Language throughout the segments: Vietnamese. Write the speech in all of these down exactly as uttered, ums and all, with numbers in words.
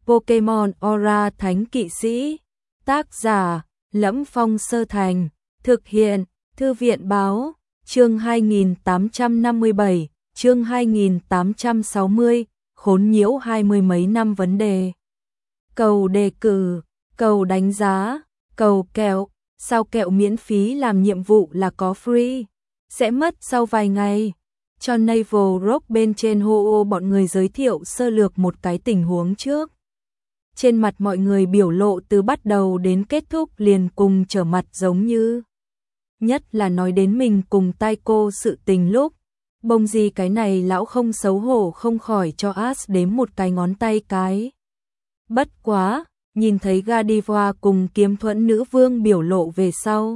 Pokemon Aura Thánh Kỵ Sĩ. Tác giả: Lẫm Phong Sơ Thành. Thực hiện: Thư viện báo. Chương hai nghìn tám trăm năm mươi bảy, chương hai nghìn tám trăm sáu mươi, khốn nhiễu hai mươi mấy năm vấn đề. Cầu đề cử, cầu đánh giá, cầu kẹo, sao kẹo miễn phí làm nhiệm vụ là có free, sẽ mất sau vài ngày. Cho Naval Rock bên trên hô bọn người giới thiệu sơ lược một cái tình huống trước. Trên mặt mọi người biểu lộ từ bắt đầu đến kết thúc liền cùng trở mặt giống như. Nhất là nói đến mình cùng Taiko sự tình lúc. Bông gì cái này lão không xấu hổ không khỏi cho Ash đếm một cái ngón tay cái. Bất quá, nhìn thấy Godiva cùng kiếm thuẫn nữ vương biểu lộ về sau.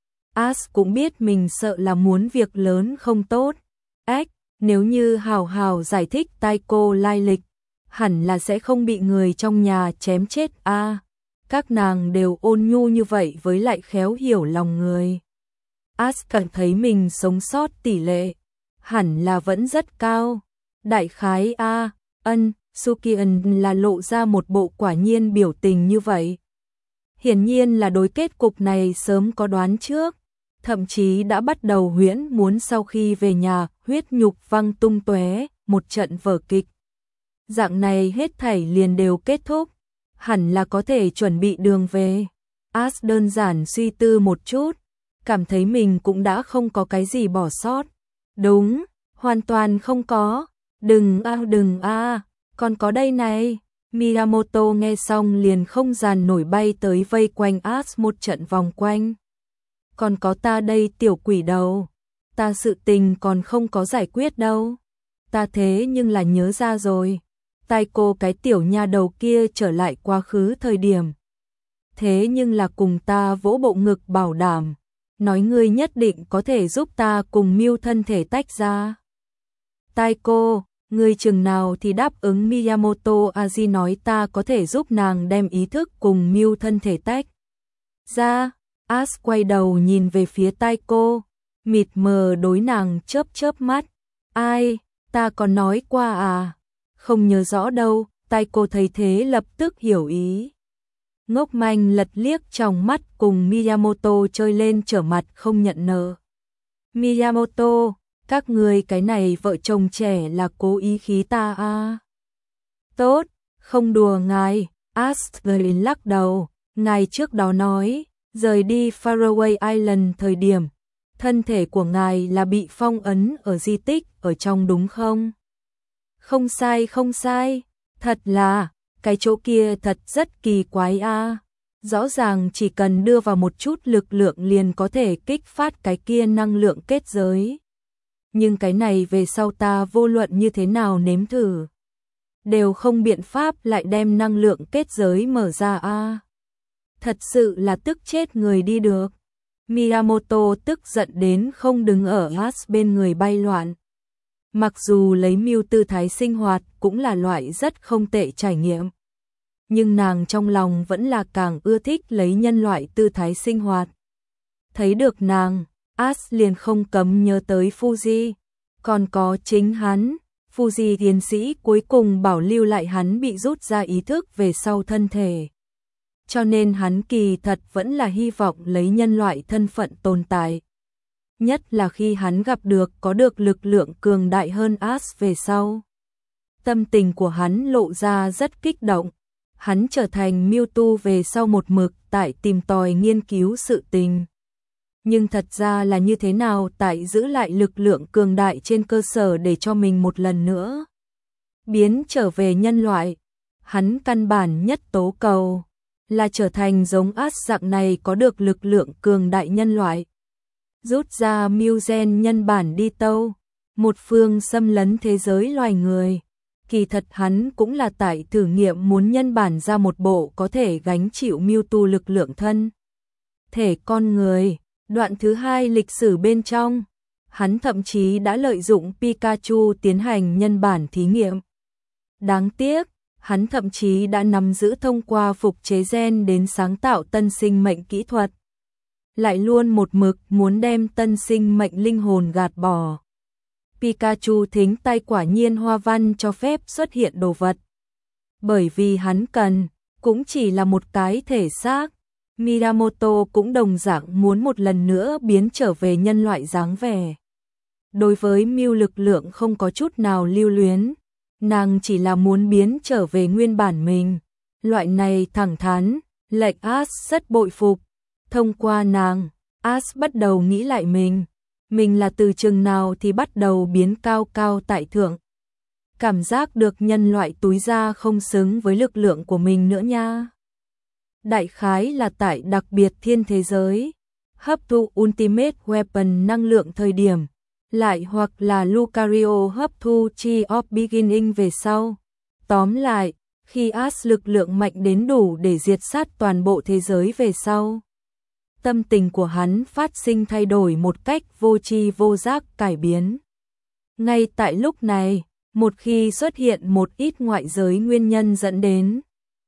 Ash cũng biết mình sợ là muốn việc lớn không tốt. Ếch, nếu như hào hào giải thích Taiko lai lịch, hẳn là sẽ không bị người trong nhà chém chết a. À, các nàng đều ôn nhu như vậy với lại khéo hiểu lòng người. Ash cảm thấy mình sống sót tỷ lệ hẳn là vẫn rất cao. Đại khái a, à, ân, Sukian là lộ ra một bộ quả nhiên biểu tình như vậy. Hiển nhiên là đối kết cục này sớm có đoán trước, thậm chí đã bắt đầu huyễn muốn sau khi về nhà huyết nhục văng tung tóe, một trận vở kịch. Dạng này hết thảy liền đều kết thúc, hẳn là có thể chuẩn bị đường về. Ash đơn giản suy tư một chút, cảm thấy mình cũng đã không có cái gì bỏ sót. Đúng, hoàn toàn không có. Đừng a, đừng a, còn có đây này. Miyamoto nghe xong liền không dàn nổi bay tới vây quanh Ash một trận vòng quanh. Còn có ta đây tiểu quỷ đầu, ta sự tình còn không có giải quyết đâu. Ta thế nhưng là nhớ ra rồi. Taiko cái tiểu nha đầu kia trở lại quá khứ thời điểm. Thế nhưng là cùng ta vỗ bộ ngực bảo đảm, nói ngươi nhất định có thể giúp ta cùng Miu thân thể tách ra. Taiko, ngươi chừng nào thì đáp ứng Miyamoto Aji nói ta có thể giúp nàng đem ý thức cùng Miu thân thể tách ra. Ash quay đầu nhìn về phía Taiko, mịt mờ đối nàng chớp chớp mắt. Ai, ta còn nói qua à? Không nhớ rõ đâu. Taiko thấy thế lập tức hiểu ý. Ngốc manh lật liếc trong mắt cùng Miyamoto chơi lên trở mặt không nhận nợ. Miyamoto, các người cái này vợ chồng trẻ là cố ý khí ta à? Tốt, không đùa ngài. Astrid lắc đầu, ngài trước đó nói, rời đi Faraway Island thời điểm, thân thể của ngài là bị phong ấn ở di tích ở trong đúng không? Không sai không sai, thật là, cái chỗ kia thật rất kỳ quái a. À. Rõ ràng chỉ cần đưa vào một chút lực lượng liền có thể kích phát cái kia năng lượng kết giới. Nhưng cái này về sau ta vô luận như thế nào nếm thử, đều không biện pháp lại đem năng lượng kết giới mở ra a. À. Thật sự là tức chết người đi được. Miyamoto tức giận đến không đứng ở Ash bên người bay loạn. Mặc dù lấy Miu tư thái sinh hoạt cũng là loại rất không tệ trải nghiệm, nhưng nàng trong lòng vẫn là càng ưa thích lấy nhân loại tư thái sinh hoạt. Thấy được nàng, Ash liền không cấm nhớ tới Fuji, còn có chính hắn. Fuji tiến sĩ cuối cùng bảo lưu lại hắn bị rút ra ý thức về sau thân thể. Cho nên hắn kỳ thật vẫn là hy vọng lấy nhân loại thân phận tồn tại. Nhất là khi hắn gặp được có được lực lượng cường đại hơn Ash về sau. Tâm tình của hắn lộ ra rất kích động. Hắn trở thành Mewtwo về sau một mực tại tìm tòi nghiên cứu sự tình. Nhưng thật ra là như thế nào tại giữ lại lực lượng cường đại trên cơ sở để cho mình một lần nữa biến trở về nhân loại. Hắn căn bản nhất tố cầu là trở thành giống Ash dạng này có được lực lượng cường đại nhân loại. Rút ra Miu gen nhân bản đi tâu, một phương xâm lấn thế giới loài người. Kỳ thật hắn cũng là tại thử nghiệm muốn nhân bản ra một bộ có thể gánh chịu Mewtwo lực lượng thân thể con người. Đoạn thứ hai lịch sử bên trong, hắn thậm chí đã lợi dụng Pikachu tiến hành nhân bản thí nghiệm. Đáng tiếc, hắn thậm chí đã nắm giữ thông qua phục chế gen đến sáng tạo tân sinh mệnh kỹ thuật. Lại luôn một mực muốn đem tân sinh mệnh linh hồn gạt bỏ. Pikachu thính tay quả nhiên hoa văn cho phép xuất hiện đồ vật. bởi vì hắn cần, cũng chỉ là một cái thể xác. Minamoto cũng đồng dạng muốn một lần nữa biến trở về nhân loại dáng vẻ. Đối với Mưu lực lượng không có chút nào lưu luyến, nàng chỉ là muốn biến trở về nguyên bản mình. Loại này thẳng thắn, lệnh Ash rất bội phục. Thông qua nàng, Ash bắt đầu nghĩ lại mình. Mình là từ chừng nào thì bắt đầu biến cao cao tại thượng. Cảm giác được nhân loại túi ra không xứng với lực lượng của mình nữa nha. Đại khái là tại đặc biệt thiên thế giới, hấp thụ Ultimate Weapon năng lượng thời điểm, lại hoặc là Lucario hấp thu Chi of Beginning về sau. Tóm lại, khi Ash lực lượng mạnh đến đủ để diệt sát toàn bộ thế giới về sau, tâm tình của hắn phát sinh thay đổi một cách vô tri vô giác cải biến. Ngay tại lúc này, một khi xuất hiện một ít ngoại giới nguyên nhân dẫn đến,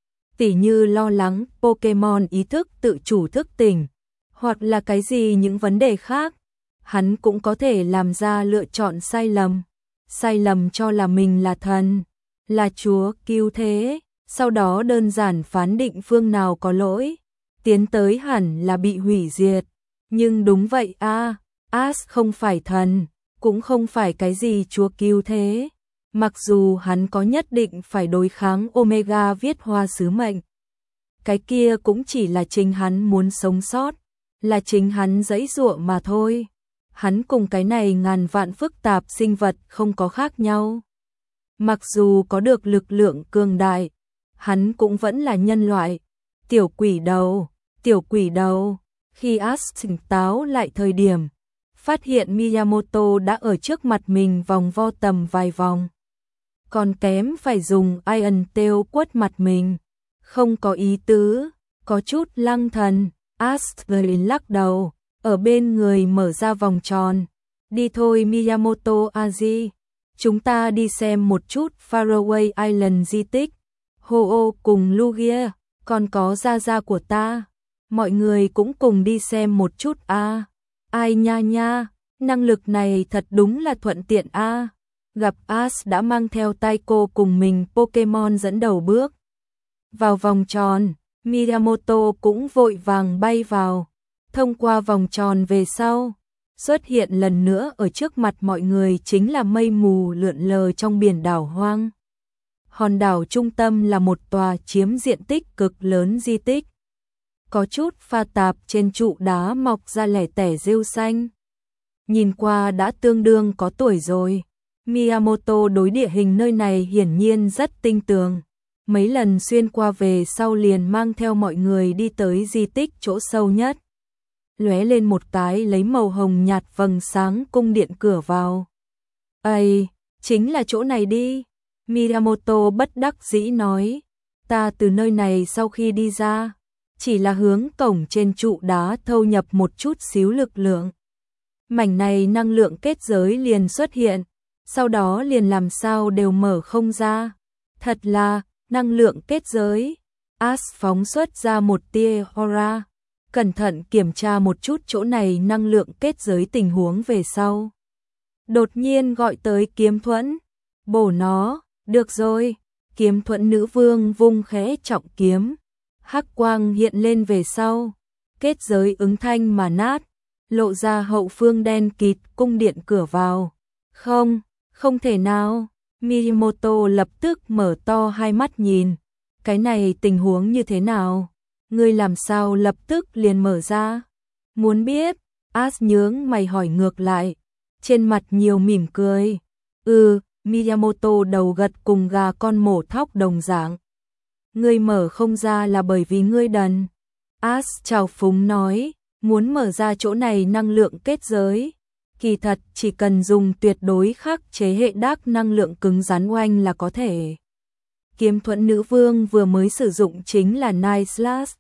tỉ như lo lắng Pokemon ý thức tự chủ thức tỉnh, hoặc là cái gì những vấn đề khác, hắn cũng có thể làm ra lựa chọn sai lầm. Sai lầm cho là mình là thần, là chúa cứu thế, sau đó đơn giản phán định phương nào có lỗi, tiến tới hẳn là bị hủy diệt. Nhưng đúng vậy a, à, Ash không phải thần, cũng không phải cái gì chúa cứu thế. Mặc dù hắn có nhất định phải đối kháng Omega viết hoa sứ mệnh, cái kia cũng chỉ là chính hắn muốn sống sót, là chính hắn giãy giụa mà thôi. Hắn cùng cái này ngàn vạn phức tạp sinh vật không có khác nhau. Mặc dù có được lực lượng cường đại, hắn cũng vẫn là nhân loại. Tiểu quỷ đầu, tiểu quỷ đầu, khi Ash tỉnh táo lại thời điểm, phát hiện Miyamoto đã ở trước mặt mình vòng vo tầm vài vòng. Còn kém phải dùng Iron Tail quất mặt mình. Không có ý tứ, có chút lăng thần. Ash lắc đầu, ở bên người mở ra vòng tròn. Đi thôi Miyamoto Aji, chúng ta đi xem một chút Faraway Island di tích. Ho-Oh cùng Lugia, còn có gia gia của ta. Mọi người cũng cùng đi xem một chút a. À. Ai nha nha, năng lực này thật đúng là thuận tiện a. À. Gặp Ash đã mang theo tay cô cùng mình Pokemon dẫn đầu bước vào vòng tròn, Miyamoto cũng vội vàng bay vào, thông qua vòng tròn về sau, xuất hiện lần nữa ở trước mặt mọi người chính là mây mù lượn lờ trong biển đảo hoang. Hòn đảo trung tâm là một tòa chiếm diện tích cực lớn di tích. Có chút pha tạp trên trụ đá mọc ra lẻ tẻ rêu xanh. Nhìn qua đã tương đương có tuổi rồi. Miyamoto đối địa hình nơi này hiển nhiên rất tinh tường. Mấy lần xuyên qua về sau liền mang theo mọi người đi tới di tích chỗ sâu nhất. Lóe lên một cái lấy màu hồng nhạt vầng sáng cung điện cửa vào. Ây, chính là chỗ này đi. Miyamoto bất đắc dĩ nói. Ta từ nơi này sau khi đi ra, chỉ là hướng cổng trên trụ đá thâu nhập một chút xíu lực lượng. Mảnh này năng lượng kết giới liền xuất hiện, sau đó liền làm sao đều mở không ra. Thật là, năng lượng kết giới. Ash phóng xuất ra một tia aura, cẩn thận kiểm tra một chút chỗ này năng lượng kết giới tình huống về sau. Đột nhiên gọi tới kiếm thuẫn, bổ nó, được rồi. Kiếm thuẫn nữ vương vung khẽ trọng kiếm, hắc quang hiện lên về sau, kết giới ứng thanh mà nát, lộ ra hậu phương đen kịt cung điện cửa vào. Không, không thể nào. Miyamoto lập tức mở to hai mắt nhìn. Cái này tình huống như thế nào? Ngươi làm sao lập tức liền mở ra? Muốn biết? Ash nhướng mày hỏi ngược lại, trên mặt nhiều mỉm cười. Ừ, Miyamoto đầu gật cùng gà con mổ thóc đồng dạng. Ngươi mở không ra là bởi vì ngươi đần. Ash chào phúng nói, muốn mở ra chỗ này năng lượng kết giới. Kỳ thật chỉ cần dùng tuyệt đối khắc chế hệ đắc năng lượng cứng rắn oanh là có thể. Kiếm thuẫn nữ vương vừa mới sử dụng chính là Night Slash.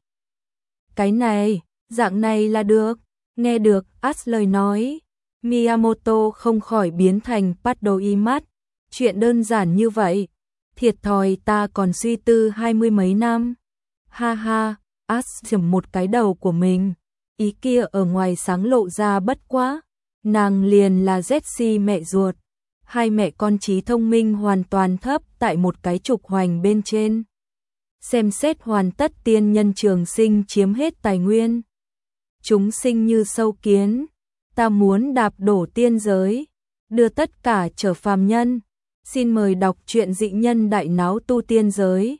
Cái này, dạng này là được. Nghe được Ash lời nói, Miyamoto không khỏi biến thành bắt đầu y mắt. Chuyện đơn giản như vậy, thiệt thòi ta còn suy tư hai mươi mấy năm. Ha ha, Ash chầm một cái đầu của mình. Ý kia ở ngoài sáng lộ ra bất quá. Nàng liền là Jessie mẹ ruột. hai mẹ con trí thông minh hoàn toàn thấp tại một cái trục hoành bên trên. Xem xét hoàn tất tiên nhân trường sinh chiếm hết tài nguyên. Chúng sinh như sâu kiến, ta muốn đạp đổ tiên giới, đưa tất cả trở phàm nhân. Xin mời đọc truyện Dị Nhân Đại Náo Tu Tiên Giới,